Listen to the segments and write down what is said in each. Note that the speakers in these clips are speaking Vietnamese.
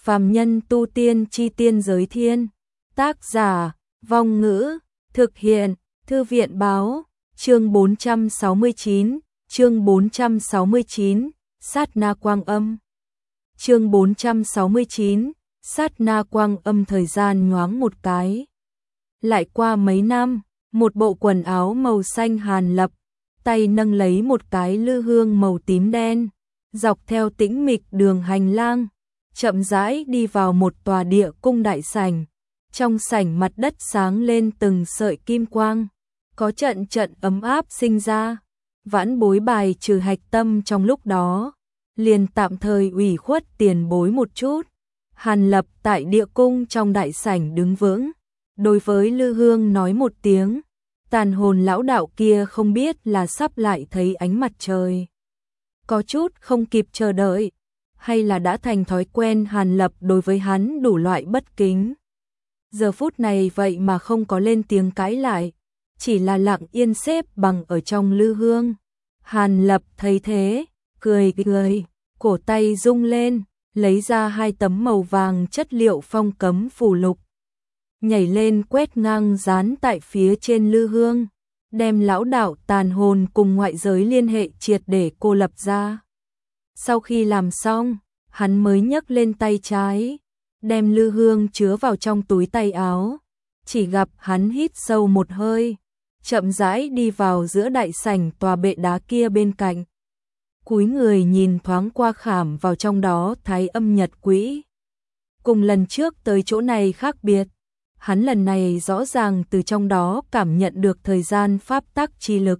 Phàm nhân tu tiên chi tiên giới thiên. Tác giả, Vong Ngữ, thực hiện, Thư viện báo, chương 469, chương 469, sát na quang âm. Chương 469, sát na quang âm. Thời gian nhoáng một cái. Lại qua mấy năm, một bộ quần áo màu xanh Hàn Lập, tay nâng lấy một cái lư hương màu tím đen, dọc theo tĩnh mịch đường hành lang, chậm rãi đi vào một tòa địa cung đại sảnh. Trong sảnh mặt đất sáng lên từng sợi kim quang, có trận trận ấm áp sinh ra. Vãn bối bài trừ hạch tâm trong lúc đó, liền tạm thời ủy khuất tiền bối một chút. Hàn Lập tại địa cung trong đại sảnh đứng vững, đối với lư hương nói một tiếng. Tàn hồn lão đạo kia không biết là sắp lại thấy ánh mặt trời, có chút không kịp chờ đợi, hay là đã thành thói quen Hàn Lập đối với hắn đủ loại bất kính. Giờ phút này vậy mà không có lên tiếng cãi lại, chỉ là lặng yên xếp bằng ở trong lư hương. Hàn Lập thấy thế, cười cười, cổ tay rung lên, lấy ra hai tấm màu vàng chất liệu phong cấm phù lục, nhảy lên quét ngang dán tại phía trên lư hương, đem lão đạo tàn hồn cùng ngoại giới liên hệ triệt để cô lập ra. Sau khi làm xong, hắn mới nhấc lên tay trái, đem lư hương chứa vào trong túi tay áo. Chỉ gặp hắn hít sâu một hơi, chậm rãi đi vào giữa đại sảnh tòa bệ đá kia bên cạnh. Cúi người nhìn thoáng qua khảm vào trong đó thái âm nhật quỹ. Cùng lần trước tới chỗ này khác biệt, hắn lần này rõ ràng từ trong đó cảm nhận được thời gian pháp tắc chi lực.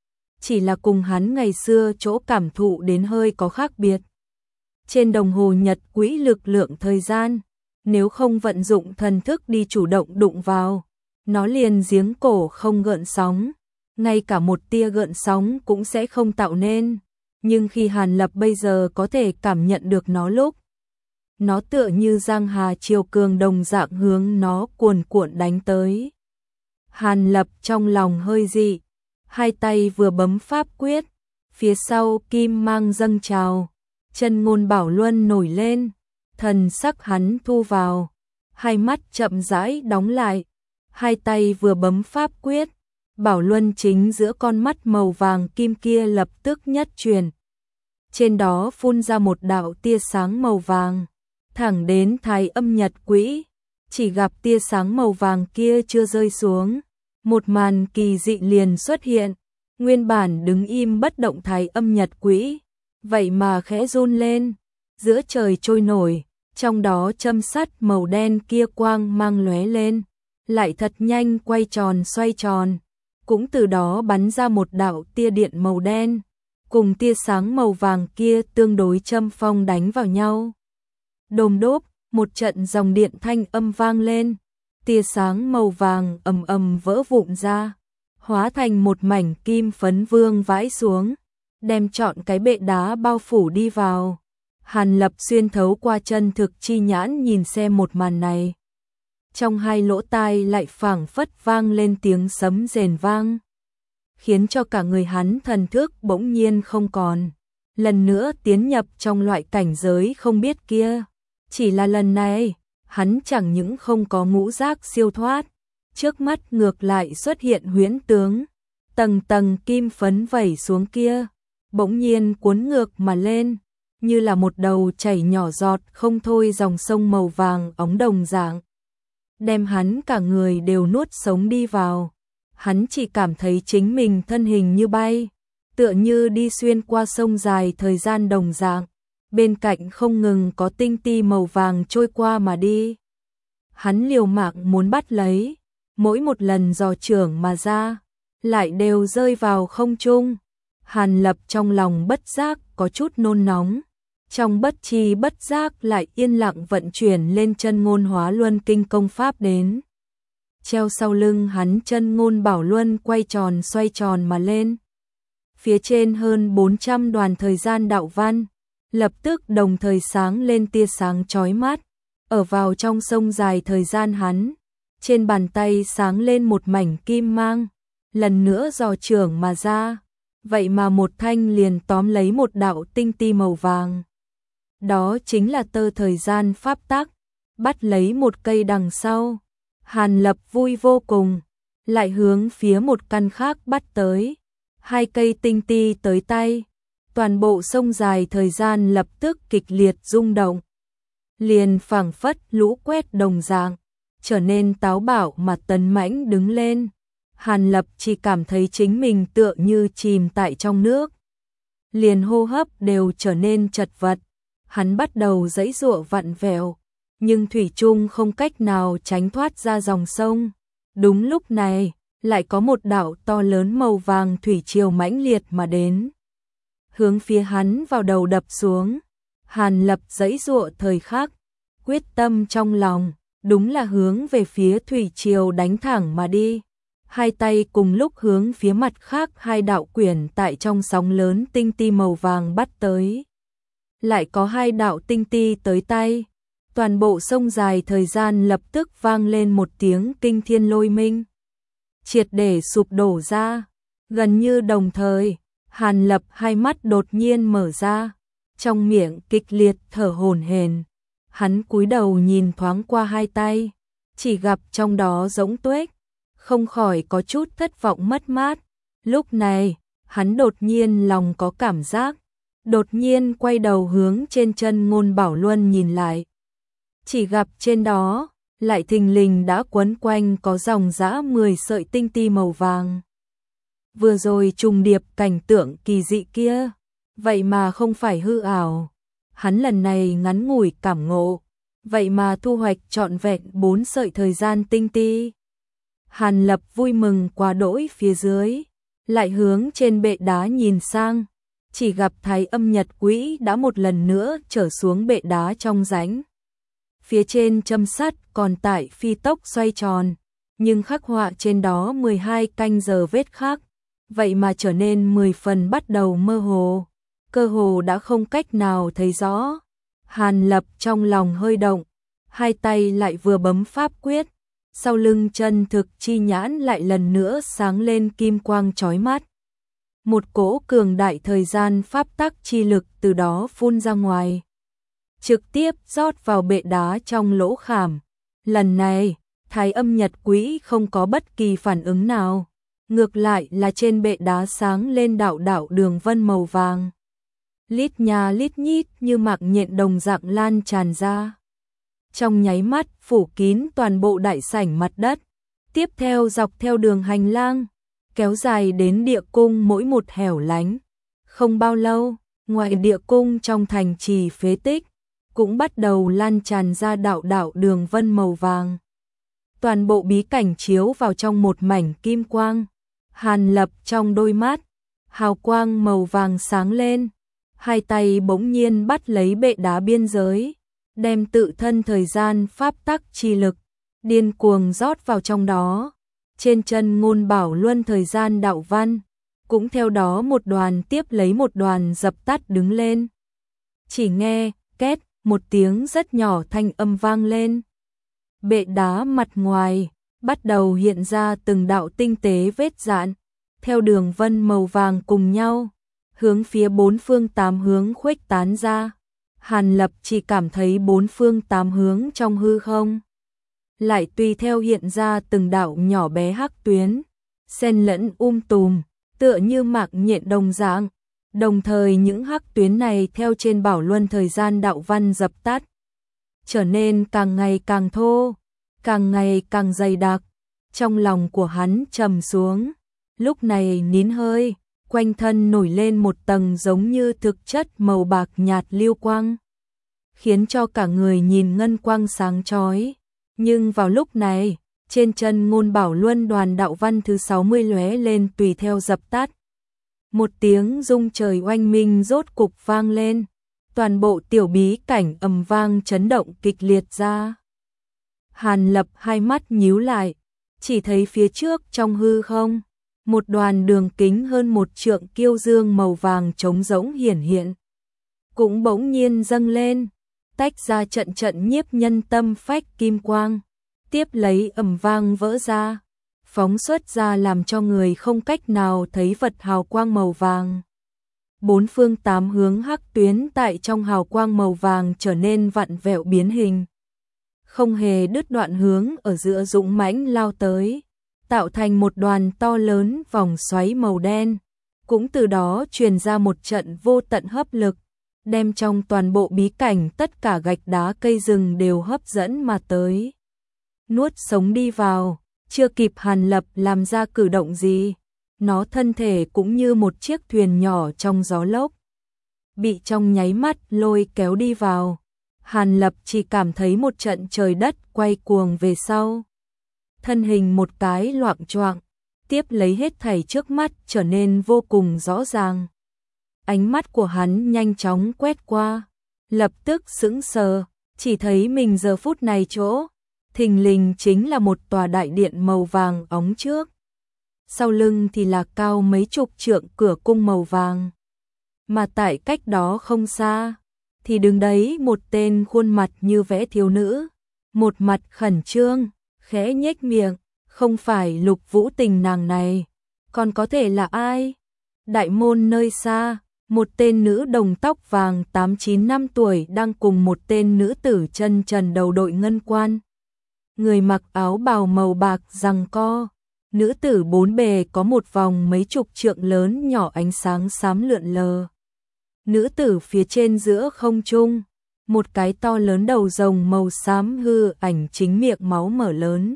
Chỉ là cùng hắn ngày xưa chỗ cảm thụ đến hơi có khác biệt. Trên đồng hồ nhật quỹ lực lượng thời gian, nếu không vận dụng thần thức đi chủ động đụng vào, nó liền giếng cổ không gợn sóng, ngay cả một tia gợn sóng cũng sẽ không tạo nên. Nhưng khi Hàn Lập bây giờ có thể cảm nhận được nó lúc, nó tựa như giang hà triều cường đồng dạng hướng nó cuồn cuộn đánh tới. Hàn Lập trong lòng hơi dị, hai tay vừa bấm pháp quyết, phía sau kim mang dâng trào, chân ngôn bảo luân nổi lên, thần sắc hắn thu vào, hai mắt chậm rãi đóng lại, hai tay vừa bấm pháp quyết, bảo luân chính giữa con mắt màu vàng kim kia lập tức nhất chuyển. Trên đó phun ra một đạo tia sáng màu vàng, thẳng đến thái âm nhật quỹ. Chỉ gặp tia sáng màu vàng kia chưa rơi xuống, một màn kỳ dị liền xuất hiện. Nguyên bản đứng im bất động thái âm nhật quỹ, vậy mà khẽ run lên, giữa trời trôi nổi, trong đó châm sắt màu đen kia quang mang lóe lên, lại thật nhanh quay tròn xoay tròn, cũng từ đó bắn ra một đạo tia điện màu đen, cùng tia sáng màu vàng kia tương đối châm phong đánh vào nhau. Đồm đốp, một trận dòng điện thanh âm vang lên, tia sáng màu vàng ầm ầm vỡ vụn ra, hóa thành một mảnh kim phấn vương vãi xuống, đem trọn cái bệ đá bao phủ đi vào. Hàn Lập xuyên thấu qua chân thực chi nhãn nhìn xem một màn này. Trong hai lỗ tai lại phảng phất vang lên tiếng sấm rền vang, khiến cho cả người hắn thần thức bỗng nhiên không còn, lần nữa tiến nhập trong loại cảnh giới không biết kia. Chỉ là lần này, hắn chẳng những không có ngũ giác siêu thoát, trước mắt ngược lại xuất hiện huyễn tướng, tầng tầng kim phấn vẩy xuống kia, bỗng nhiên cuốn ngược mà lên, như là một đầu chảy nhỏ giọt không thôi dòng sông màu vàng óng đồng dạng, đem hắn cả người đều nuốt sống đi vào. Hắn chỉ cảm thấy chính mình thân hình như bay, tựa như đi xuyên qua sông dài thời gian đồng dạng, bên cạnh không ngừng có tinh ti màu vàng trôi qua mà đi. Hắn liều mạng muốn bắt lấy, mỗi một lần giò chưởng mà ra, lại đều rơi vào không trung. Hàn Lập trong lòng bất giác có chút nôn nóng, trong bất tri bất giác lại yên lặng vận chuyển lên chân ngôn hóa luân kinh công pháp đến. Treo sau lưng hắn chân ngôn bảo luân quay tròn xoay tròn mà lên. Phía trên hơn 400 đoàn thời gian đạo văn, lập tức đồng thời sáng lên tia sáng chói mắt, ở vào trong sông dài thời gian hắn. Trên bàn tay sáng lên một mảnh kim mang, lần nữa giò chưởng mà ra, vậy mà một thanh liền tóm lấy một đạo tinh ti màu vàng. đó chính là tơ thời gian pháp tắc, bắt lấy một cây đằng sau. Hàn Lập vui vô cùng, lại hướng phía một căn khác bắt tới. 2 cây tinh ti tới tay, toàn bộ sông dài thời gian lập tức kịch liệt rung động. Liền phảng phất lũ quét đồng dạng, trở nên táo bạo mà tấn mãnh đứng lên. Hàn Lập chỉ cảm thấy chính mình tựa như chìm tại trong nước. Liền hô hấp đều trở nên chật vật. Hắn bắt đầu giãy giụa vặn vẹo, nhưng thủy chung không cách nào tránh thoát ra dòng sông. Đúng lúc này, lại có một đạo to lớn màu vàng thủy triều mãnh liệt mà đến, hướng phía hắn vào đầu đập xuống. Hàn Lập giãy giụa thời khắc, quyết tâm trong lòng, đúng là hướng về phía thủy triều đánh thẳng mà đi. 2 tay cùng lúc hướng phía mặt khác 2 đạo quyển tại trong sóng lớn tinh ti màu vàng bắt tới. Lại có 2 đạo tinh ti tới tay, toàn bộ sông dài thời gian lập tức vang lên một tiếng kinh thiên lôi minh, triệt để sụp đổ ra. Gần như đồng thời, Hàn Lập hai mắt đột nhiên mở ra, trong miệng kịch liệt thở hổn hển. Hắn cúi đầu nhìn thoáng qua 2 tay, chỉ gặp trong đó rỗng tuếch, không khỏi có chút thất vọng mất mát. Lúc này, hắn đột nhiên lòng có cảm giác, đột nhiên quay đầu hướng trên chân Ngôn Bảo Luân nhìn lại. Chỉ gặp trên đó, lại thình lình đã quấn quanh có dòng dã 10 sợi tinh ti màu vàng. Vừa rồi trùng điệp cảnh tượng kỳ dị kia, vậy mà không phải hư ảo. Hắn lần này ngắn ngủi cảm ngộ, vậy mà thu hoạch trọn vẹn 4 sợi thời gian tinh ti. Hàn Lập vui mừng quá đỗi phía dưới, lại hướng trên bệ đá nhìn sang, chỉ gặp Thái Âm Nhật Quỹ đã một lần nữa trở xuống bệ đá trong rãnh. Phía trên châm sắt còn tại phi tốc xoay tròn, nhưng khắc họa trên đó 12 canh giờ vết khắc, vậy mà trở nên 10 phần bắt đầu mơ hồ, cơ hồ đã không cách nào thấy rõ. Hàn Lập trong lòng hơi động, 2 tay lại vừa bấm pháp quyết, sau lưng chân thực chi nhãn lại lần nữa sáng lên kim quang chói mắt. Một cỗ cường đại thời gian pháp tắc chi lực từ đó phun ra ngoài, trực tiếp rót vào bệ đá trong lỗ khảm. Lần này, Thái Âm Nhật Quỹ không có bất kỳ phản ứng nào, ngược lại là trên bệ đá sáng lên đạo đạo đường vân màu vàng. Lít nha lít nhít như mạc nhện đồng dạng lan tràn ra. Trong nháy mắt phủ kín toàn bộ đại sảnh mặt đất, tiếp theo dọc theo đường hành lang, kéo dài đến địa cung mỗi một hẻo lánh. Không bao lâu, ngoài địa cung trong thành trì phế tích, cũng bắt đầu lan tràn ra đạo đạo đường vân màu vàng. Toàn bộ bí cảnh chiếu vào trong một mảnh kim quang. Hàn Lập trong đôi mắt, hào quang màu vàng sáng lên, 2 tay bỗng nhiên bắt lấy bệ đá biên giới, đem tự thân thời gian pháp tắc chi lực điên cuồng rót vào trong đó. Trên chân Ngôn Bảo Luân thời gian đạo văn cũng theo đó một đoàn tiếp lấy một đoàn dập tắt đứng lên. Chỉ nghe két một tiếng rất nhỏ thanh âm vang lên. Bệ đá mặt ngoài bắt đầu hiện ra từng đạo tinh tế vết rạn, theo đường vân màu vàng cùng nhau, hướng phía 4 phương 8 hướng khuếch tán ra. Hàn Lập chỉ cảm thấy 4 phương 8 hướng trong hư không lại tùy theo hiện ra từng đạo nhỏ bé hắc tuyến, xen lẫn tùm, tựa như mạc nhện đồng dạng. Đồng thời những hắc tuyến này theo trên Bảo Luân thời gian đạo văn dập tắt, trở nên càng ngày càng thô, càng ngày càng dày đặc. Trong lòng của hắn trầm xuống, lúc này nín hơi, quanh thân nổi lên một tầng giống như thực chất màu bạc nhạt lưu quang, khiến cho cả người nhìn ngân quang sáng chói. Nhưng vào lúc này, trên chân Ngôn Bảo Luân đoàn đạo văn thứ 60 lóe lên tùy theo dập tắt. Một tiếng rung trời oanh minh rốt cục vang lên, toàn bộ tiểu bí cảnh ầm vang chấn động kịch liệt ra. Hàn Lập hai mắt nhíu lại, chỉ thấy phía trước trong hư không, một đoàn đường kính hơn 1 trượng kiêu dương màu vàng trống rỗng hiển hiện, cũng bỗng nhiên dâng lên, tách ra trận trận nhiếp nhân tâm phách kim quang, tiếp lấy ầm vang vỡ ra, phóng xuất ra làm cho người không cách nào thấy vật hào quang màu vàng. bốn phương tám hướng hắc tuyến tại trong hào quang màu vàng trở nên vặn vẹo biến hình. Không hề đứt đoạn hướng ở giữa dũng mãnh lao tới, tạo thành một đoàn to lớn vòng xoáy màu đen, cũng từ đó truyền ra một trận vô tận hấp lực, đem trong toàn bộ bí cảnh tất cả gạch đá cây rừng đều hấp dẫn mà tới. Nuốt sống đi vào, chưa kịp Hàn Lập làm ra cử động gì, nó thân thể cũng như một chiếc thuyền nhỏ trong gió lốc, bị trong nháy mắt lôi kéo đi vào. Hàn Lập chỉ cảm thấy một trận trời đất quay cuồng về sau. Thân hình một cái loạng choạng, tiếp lấy hết thảy trước mắt trở nên vô cùng rõ ràng. Ánh mắt của hắn nhanh chóng quét qua, lập tức sững sờ, chỉ thấy mình giờ phút này chỗ, thình lình chính là một tòa đại điện màu vàng óng trước. Sau lưng thì là cao mấy chục trượng cửa cung màu vàng. Mà tại cách đó không xa, thì đứng đấy một tên khuôn mặt như vẽ thiếu nữ, một mặt khẩn trương, khẽ nhếch miệng, không phải Lục Vũ Tình nàng này, còn có thể là ai? Đại môn nơi xa, một tên nữ đồng tóc vàng 8-9 năm tuổi đang cùng một tên nữ tử chân trần đầu đội ngân quan. Người mặc áo bào màu bạc giằng co, nữ tử bốn bề có một vòng mấy chục trượng lớn nhỏ ánh sáng xám lượn lờ. Nữ tử phía trên giữa không trung, một cái to lớn đầu rồng màu xám hư ảnh chính miệng máu mở lớn.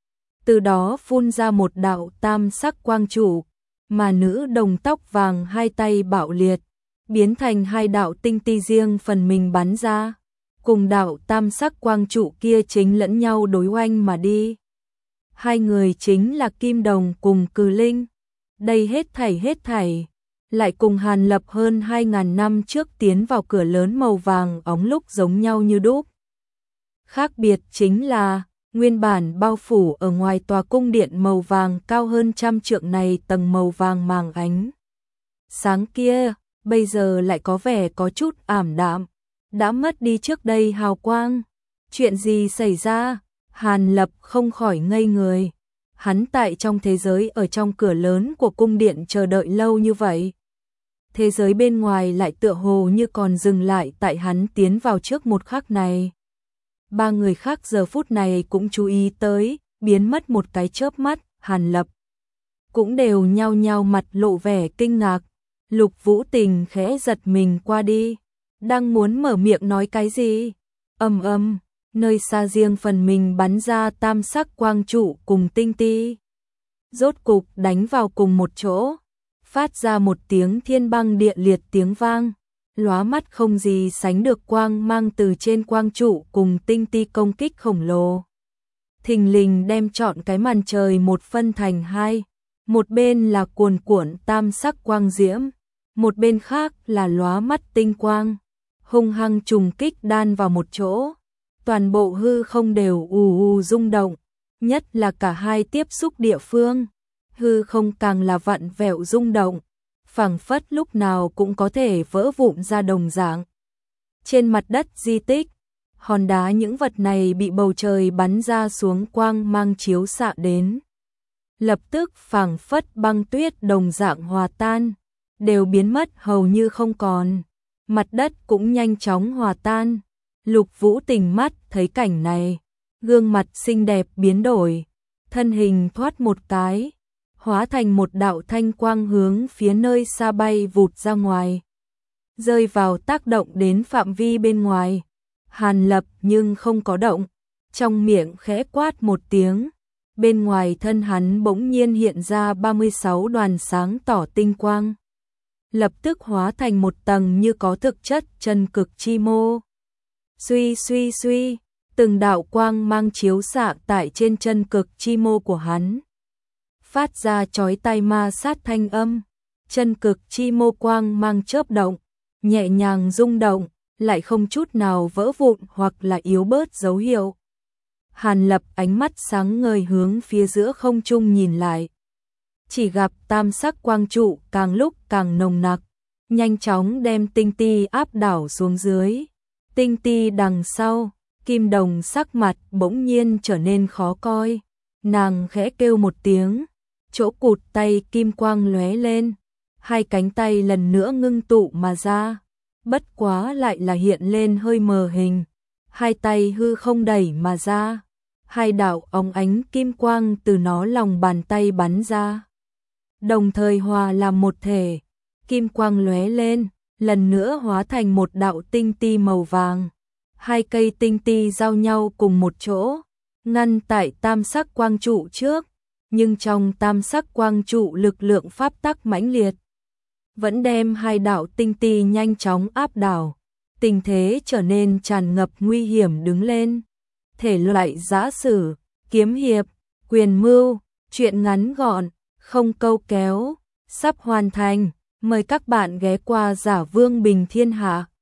Từ đó phun ra một đạo tam sắc quang trụ, mà nữ đồng tóc vàng hai tay bạo liệt, biến thành hai đạo tinh ti riêng phần mình bắn ra, cùng đạo tam sắc quang trụ kia chính lẫn nhau đối oanh mà đi. Hai người chính là Kim Đồng cùng Cừ Linh. Đây hết thảy lại cùng Hàn Lập hơn 2.000 năm trước tiến vào cửa lớn màu vàng óng lúc giống nhau như đúc. Khác biệt chính là, nguyên bản bao phủ ở ngoài tòa cung điện màu vàng cao hơn 100 trượng này tầng màu vàng màng ánh sáng kia, bây giờ lại có vẻ có chút ảm đạm, đã mất đi trước đây hào quang. Chuyện gì xảy ra? Hàn Lập không khỏi ngây người. Hắn tại trong thế giới ở trong cửa lớn của cung điện chờ đợi lâu như vậy. Thế giới bên ngoài lại tựa hồ như còn dừng lại tại hắn tiến vào trước một khắc này. Ba người khác giờ phút này cũng chú ý tới, biến mất một cái chớp mắt, Hàn Lập cũng đều nhao nhao mặt lộ vẻ kinh ngạc. Lục Vũ Tình khẽ giật mình qua đi, đang muốn mở miệng nói cái gì. Nơi xa riêng phần mình bắn ra tam sắc quang trụ cùng tinh ti, rốt cục đánh vào cùng một chỗ, phát ra một tiếng thiên băng địa liệt tiếng vang, lóa mắt không gì sánh được quang mang từ trên quang trụ cùng tinh ti công kích khổng lồ. Thình lình đem trọn cái màn trời một phân thành hai, một bên là cuồn cuộn tam sắc quang diễm, một bên khác là lóa mắt tinh quang, hung hăng trùng kích đan vào một chỗ. Toàn bộ hư không đều rung động, nhất là cả hai tiếp xúc địa phương, hư không càng là vặn vẹo rung động, phảng phất lúc nào cũng có thể vỡ vụn ra đồng dạng. Trên mặt đất di tích, hòn đá những vật này bị bầu trời bắn ra xuống quang mang chiếu xạ đến, lập tức phảng phất băng tuyết đồng dạng hòa tan, đều biến mất hầu như không còn. Mặt đất cũng nhanh chóng hòa tan. Lục Vũ Tình mắt thấy cảnh này, gương mặt xinh đẹp biến đổi, thân hình thoát một cái, hóa thành một đạo thanh quang hướng phía nơi xa bay vụt ra ngoài, rơi vào tác động đến phạm vi bên ngoài. Hàn Lập nhưng không có động, trong miệng khẽ quát một tiếng, bên ngoài thân hắn bỗng nhiên hiện ra 36 đoàn sáng tỏ tinh quang, lập tức hóa thành một tầng như có thực chất chân cực chi mô. Suy, từng đạo quang mang chiếu xạ tại trên chân cực chi mô của hắn, phát ra chói tai ma sát thanh âm. Chân cực chi mô quang mang chớp động, nhẹ nhàng rung động, lại không chút nào vỡ vụn hoặc là yếu bớt dấu hiệu. Hàn Lập ánh mắt sáng ngời hướng phía giữa không trung nhìn lại, chỉ gặp tam sắc quang trụ càng lúc càng nồng nặc, nhanh chóng đem tinh ti áp đảo xuống dưới. Tinh ti đằng sau, Kim Đồng sắc mặt bỗng nhiên trở nên khó coi, nàng khẽ kêu một tiếng, chỗ cụt tay kim quang lóe lên, hai cánh tay lần nữa ngưng tụ mà ra, bất quá lại là hiện lên hơi mờ hình, hai tay hư không đẩy mà ra, hai đạo óng ánh kim quang từ nó lòng bàn tay bắn ra, đồng thời hòa làm một thể, kim quang lóe lên, lần nữa hóa thành một đạo tinh ti màu vàng, hai cây tinh ti giao nhau cùng một chỗ, ngăn tại tam sắc quang trụ trước, nhưng trong tam sắc quang trụ lực lượng pháp tắc mãnh liệt, vẫn đem hai đạo tinh ti nhanh chóng áp đảo, tình thế trở nên tràn ngập nguy hiểm đứng lên. Thể loại giã sử, kiếm hiệp, quyền mưu, truyện ngắn gọn, không câu kéo, sắp hoàn thành, mời các bạn ghé qua Giả Vương Bình Thiên Hạ.